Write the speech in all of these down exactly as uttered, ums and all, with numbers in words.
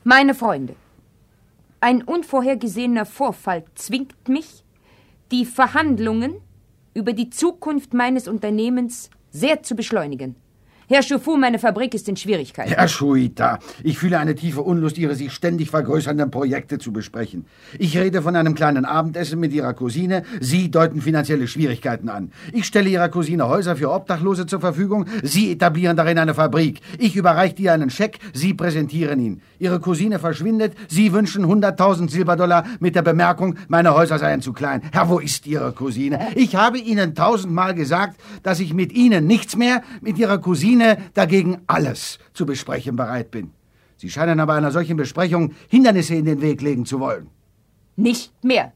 Meine Freunde, ein unvorhergesehener Vorfall zwingt mich, die Verhandlungen über die Zukunft meines Unternehmens sehr zu beschleunigen. Herr Chauffeur, meine Fabrik ist in Schwierigkeiten. Herr Schuita, ich fühle eine tiefe Unlust, Ihre sich ständig vergrößernden Projekte zu besprechen. Ich rede von einem kleinen Abendessen mit Ihrer Cousine. Sie deuten finanzielle Schwierigkeiten an. Ich stelle Ihrer Cousine Häuser für Obdachlose zur Verfügung. Sie etablieren darin eine Fabrik. Ich überreiche ihr einen Scheck. Sie präsentieren ihn. Ihre Cousine verschwindet. Sie wünschen hunderttausend Silberdollar mit der Bemerkung, meine Häuser seien zu klein. Herr, wo ist Ihre Cousine? Ich habe Ihnen tausendmal gesagt, dass ich mit Ihnen nichts mehr, mit Ihrer Cousine dagegen alles zu besprechen bereit bin. Sie scheinen aber einer solchen Besprechung Hindernisse in den Weg legen zu wollen. Nicht mehr.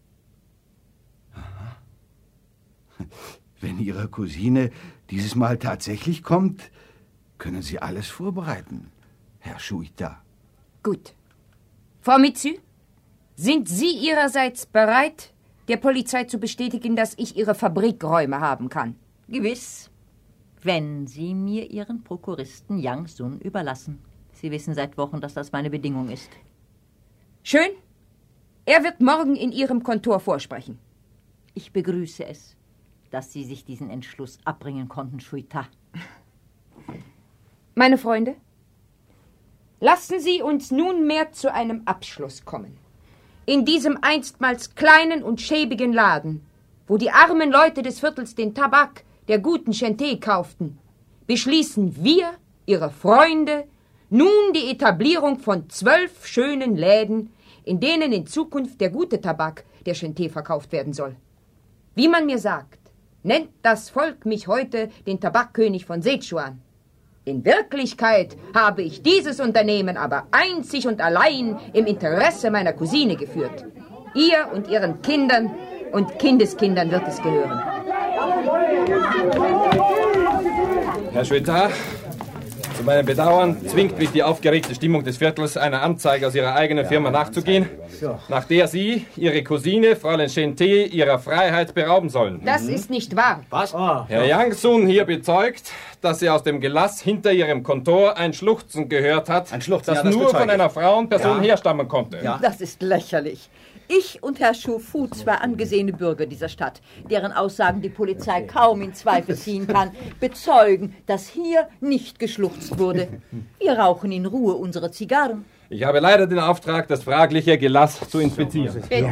Aha. Wenn Ihre Cousine dieses Mal tatsächlich kommt, können Sie alles vorbereiten, Herr Schuita. Gut. Frau Mitsu, sind Sie Ihrerseits bereit, der Polizei zu bestätigen, dass ich Ihre Fabrikräume haben kann? Gewiss. Wenn Sie mir Ihren Prokuristen Yang Sun überlassen. Sie wissen seit Wochen, dass das meine Bedingung ist. Schön. Er wird morgen in Ihrem Kontor vorsprechen. Ich begrüße es, dass Sie sich diesen Entschluss abbringen konnten, Schuita. Meine Freunde, lassen Sie uns nunmehr zu einem Abschluss kommen. In diesem einstmals kleinen und schäbigen Laden, wo die armen Leute des Viertels den Tabak der guten Chente kauften, beschließen wir, Ihre Freunde, nun die Etablierung von zwölf schönen Läden, in denen in Zukunft der gute Tabak der Chente verkauft werden soll. Wie man mir sagt, nennt das Volk mich heute den Tabakkönig von Sichuan. In Wirklichkeit habe ich dieses Unternehmen aber einzig und allein im Interesse meiner Cousine geführt. Ihr und ihren Kindern und Kindeskindern wird es gehören. Herr Schuita, zu meinem Bedauern zwingt mich die aufgeregte Stimmung des Viertels, einer Anzeige aus Ihrer eigenen Firma nachzugehen, nach der Sie, Ihre Cousine, Fräulein Chente, ihrer Freiheit berauben sollen. Das ist nicht wahr. Was? Herr Yang Sun hier bezeugt, dass er aus dem Gelass hinter Ihrem Kontor ein Schluchzen gehört hat, ein Schluchzen, das, ja, das nur von einer Frauenperson ja. herstammen konnte. Ja. Das ist lächerlich. Ich und Herr Chauffeur, zwei angesehene Bürger dieser Stadt, deren Aussagen die Polizei kaum in Zweifel ziehen kann, bezeugen, dass hier nicht geschluchzt wurde. Wir rauchen in Ruhe unsere Zigarren. Ich habe leider den Auftrag, das fragliche Gelass zu inspizieren. Bitte.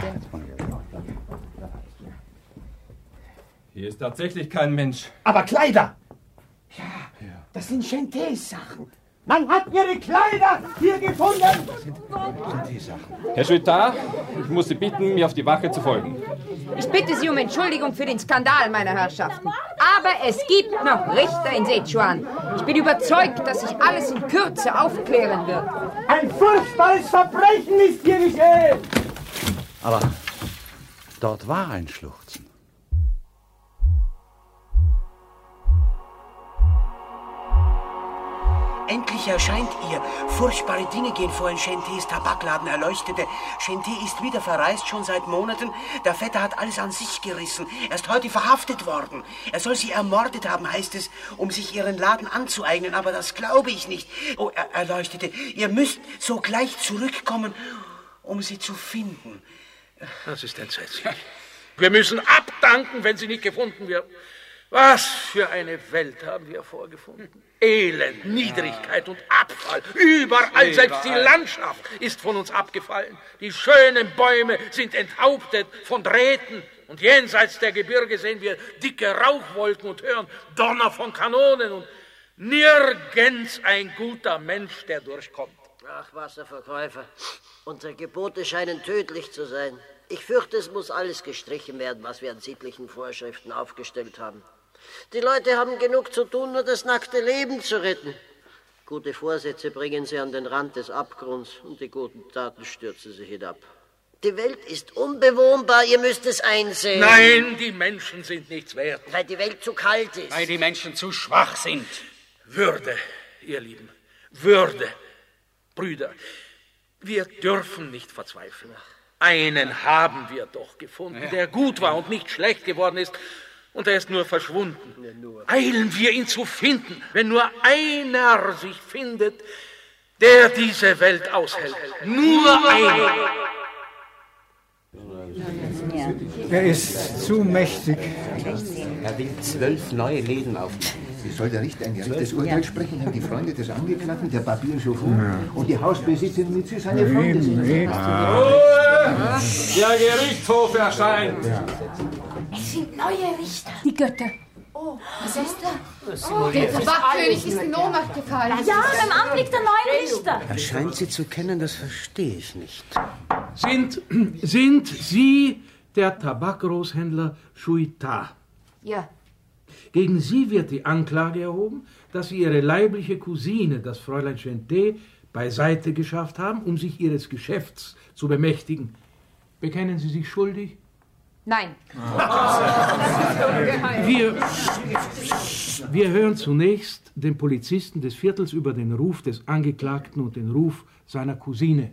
Hier ist tatsächlich kein Mensch. Aber Kleider! Ja, das sind Chentes Sachen. Man hat ihre Kleider hier gefunden! Herr Schuita, ich muss Sie bitten, mir auf die Wache zu folgen. Ich bitte Sie um Entschuldigung für den Skandal, meine Herrschaften. Aber es gibt noch Richter in Sichuan. Ich bin überzeugt, dass sich alles in Kürze aufklären wird. Ein furchtbares Verbrechen ist hier geschehen! Aber dort war ein Schluchzen. Endlich erscheint ihr. Furchtbare Dinge gehen vor in Chentes Tabakladen, erleuchtete. Chente ist wieder verreist, schon seit Monaten. Der Vetter hat alles an sich gerissen. Er ist heute verhaftet worden. Er soll sie ermordet haben, heißt es, um sich ihren Laden anzueignen. Aber das glaube ich nicht. Oh, er, erleuchtete, ihr müsst sogleich zurückkommen, um sie zu finden. Das ist entsetzlich. Wir müssen abdanken, wenn sie nicht gefunden wird. Was für eine Welt haben wir vorgefunden. Elend, Niedrigkeit und Abfall. Überall, selbst die Landschaft ist von uns abgefallen. Die schönen Bäume sind enthauptet von Drähten. Und jenseits der Gebirge sehen wir dicke Rauchwolken und hören Donner von Kanonen. Und nirgends ein guter Mensch, der durchkommt. Ach, Wasserverkäufer, unsere Gebote scheinen tödlich zu sein. Ich fürchte, es muss alles gestrichen werden, was wir an sittlichen Vorschriften aufgestellt haben. Die Leute haben genug zu tun, nur das nackte Leben zu retten. Gute Vorsätze bringen sie an den Rand des Abgrunds und die guten Taten stürzen sie hinab. Die Welt ist unbewohnbar, ihr müsst es einsehen. Nein, die Menschen sind nichts wert. Weil die Welt zu kalt ist. Weil die Menschen zu schwach sind. Würde, ihr Lieben, Würde. Brüder, wir dürfen nicht verzweifeln. Einen haben wir doch gefunden, der gut war und nicht schlecht geworden ist. Und er ist nur verschwunden. Eilen wir, ihn zu finden. Wenn nur einer sich findet, der diese Welt aushält. Nur einer. Er ist zu mächtig. Er will zwölf neue Läden aufmachen. Wie soll der Richter ein gerechtes Urteil sprechen, wenn die Freunde des Angeklagten, der Barbier Chauffeur und die Hausbesitzerin mit sich seine Freunde sind? Ruhe! Der Gerichtshof erscheint. Es sind neue Richter. Die Götter. Oh, was ist da? Oh, der Tabakkönig ist in Ohnmacht gefallen. Ja, beim Anblick der neuen Richter. Er scheint sie zu kennen, das verstehe ich nicht. Sind, sind Sie der Tabakgroßhändler Shuita? Ja. Gegen Sie wird die Anklage erhoben, dass Sie Ihre leibliche Cousine, das Fräulein Chente, beiseite geschafft haben, um sich Ihres Geschäfts zu bemächtigen. Bekennen Sie sich schuldig? Nein. Wir, wir hören zunächst den Polizisten des Viertels über den Ruf des Angeklagten und den Ruf seiner Cousine.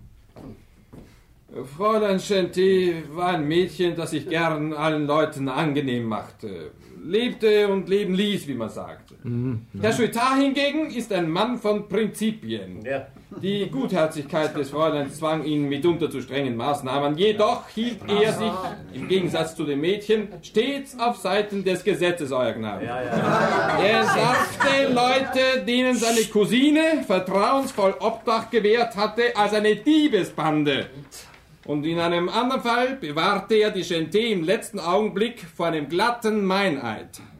Fräulein Chente war ein Mädchen, das sich gern allen Leuten angenehm machte. Lebte und leben ließ, wie man sagte. Mhm. Herr Schuitar hingegen ist ein Mann von Prinzipien. Ja. Die Gutherzigkeit des Fräuleins zwang ihn mitunter zu strengen Maßnahmen. Jedoch hielt er sich, im Gegensatz zu dem Mädchen, stets auf Seiten des Gesetzes, Euer Gnaden. Ja, ja. Er entlarvte Leute, denen seine Cousine vertrauensvoll Obdach gewährt hatte, als eine Diebesbande. Und in einem anderen Fall bewahrte er die Chente im letzten Augenblick vor einem glatten Meineid.